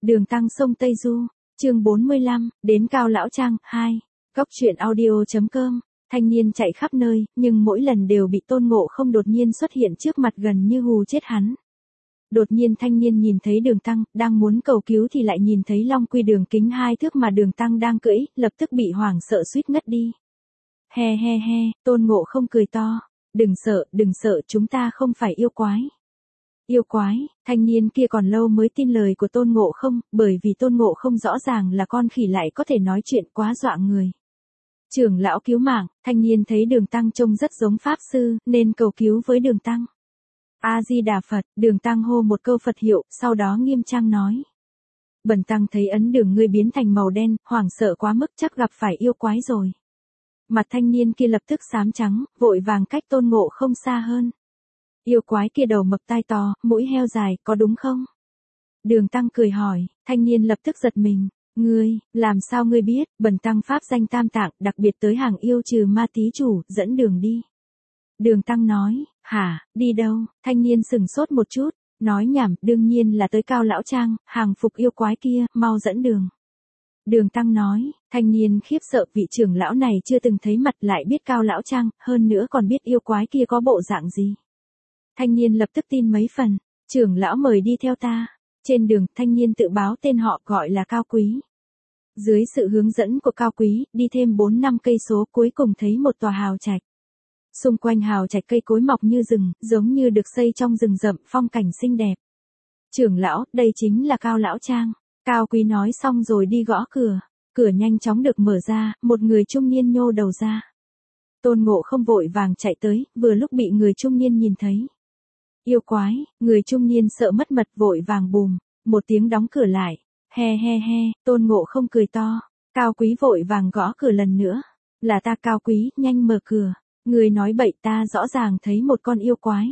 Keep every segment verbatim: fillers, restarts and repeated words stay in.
Đường Tăng sông Tây Du, chương bốn mươi lăm, đến Cao Lão Trang, hai. Góc truyện audio chấm com, thanh niên chạy khắp nơi, nhưng mỗi lần đều bị Tôn Ngộ Không đột nhiên xuất hiện trước mặt gần như hù chết hắn. Đột nhiên thanh niên nhìn thấy Đường Tăng, đang muốn cầu cứu thì lại nhìn thấy Long Quy đường kính hai thước mà Đường Tăng đang cưỡi, lập tức bị hoảng sợ suýt ngất đi. He he he, Tôn Ngộ Không cười to, đừng sợ, đừng sợ, chúng ta không phải yêu quái. Yêu quái, thanh niên kia còn lâu mới tin lời của Tôn Ngộ Không, bởi vì Tôn Ngộ Không rõ ràng là con khỉ lại có thể nói chuyện, quá dọa người. Trưởng lão cứu mạng, thanh niên thấy Đường Tăng trông rất giống Pháp Sư, nên cầu cứu với Đường Tăng. A-di-đà Phật, Đường Tăng hô một câu Phật hiệu, sau đó nghiêm trang nói. Bần Tăng thấy ấn đường ngươi biến thành màu đen, hoảng sợ quá mức, chắc gặp phải yêu quái rồi. Mặt thanh niên kia lập tức xám trắng, vội vàng cách Tôn Ngộ Không xa hơn. Yêu quái kia đầu mập tai to, mũi heo dài, có đúng không? Đường Tăng cười hỏi, thanh niên lập tức giật mình. Ngươi, làm sao ngươi biết? Bần Tăng pháp danh Tam Tạng, đặc biệt tới hàng yêu trừ ma tí chủ, dẫn đường đi. Đường Tăng nói, hả, đi đâu? Thanh niên sừng sốt một chút, nói nhảm, đương nhiên là tới Cao Lão Trang, hàng phục yêu quái kia, mau dẫn đường. Đường Tăng nói, thanh niên khiếp sợ, vị trưởng lão này chưa từng thấy mặt lại biết Cao Lão Trang, hơn nữa còn biết yêu quái kia có bộ dạng gì. Thanh niên lập tức tin mấy phần, trưởng lão mời đi theo ta. Trên đường, thanh niên tự báo tên họ, gọi là Cao Quý. Dưới sự hướng dẫn của Cao Quý, đi thêm bốn năm cây số, cuối cùng thấy một tòa hào trạch. Xung quanh hào trạch cây cối mọc như rừng, giống như được xây trong rừng rậm, phong cảnh xinh đẹp. Trưởng lão, đây chính là Cao Lão Trang. Cao Quý nói xong rồi đi gõ cửa. Cửa nhanh chóng được mở ra, một người trung niên nhô đầu ra. Tôn Ngộ Không vội vàng chạy tới, vừa lúc bị người trung niên nhìn thấy. Yêu quái, người trung niên sợ mất mật vội vàng bùm, một tiếng đóng cửa lại. He he he, Tôn Ngộ Không cười to. Cao Quý vội vàng gõ cửa lần nữa. Là ta Cao Quý, nhanh mở cửa. Người nói bậy, ta rõ ràng thấy một con yêu quái.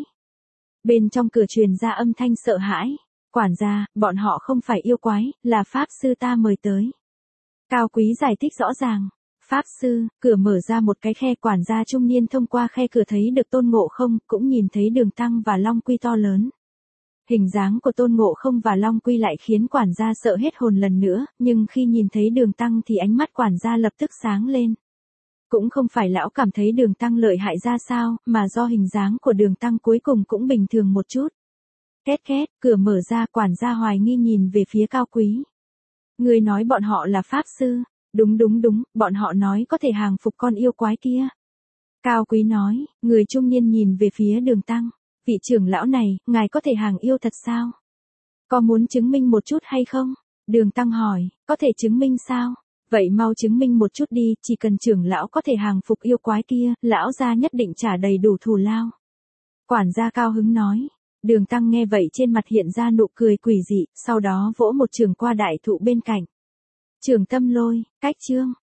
Bên trong cửa truyền ra âm thanh sợ hãi. Quản gia, bọn họ không phải yêu quái, là Pháp Sư ta mời tới. Cao Quý giải thích rõ ràng. Pháp Sư, cửa mở ra một cái khe, quản gia trung niên thông qua khe cửa thấy được Tôn Ngộ Không, cũng nhìn thấy Đường Tăng và Long Quy to lớn. Hình dáng của Tôn Ngộ Không và Long Quy lại khiến quản gia sợ hết hồn lần nữa, nhưng khi nhìn thấy Đường Tăng thì ánh mắt quản gia lập tức sáng lên. Cũng không phải lão cảm thấy Đường Tăng lợi hại ra sao, mà do hình dáng của Đường Tăng cuối cùng cũng bình thường một chút. Két két, cửa mở ra, quản gia hoài nghi nhìn về phía Cao Quý. Người nói bọn họ là Pháp Sư. Đúng đúng đúng, bọn họ nói có thể hàng phục con yêu quái kia. Cao Quý nói, người trung niên nhìn về phía Đường Tăng. Vị trưởng lão này, ngài có thể hàng yêu thật sao? Có muốn chứng minh một chút hay không? Đường Tăng hỏi, có thể chứng minh sao? Vậy mau chứng minh một chút đi, chỉ cần trưởng lão có thể hàng phục yêu quái kia, lão gia nhất định trả đầy đủ thù lao. Quản gia cao hứng nói. Đường Tăng nghe vậy trên mặt hiện ra nụ cười quỷ dị, sau đó vỗ một trường qua đại thụ bên cạnh. Trường Tâm Lôi, cách chương.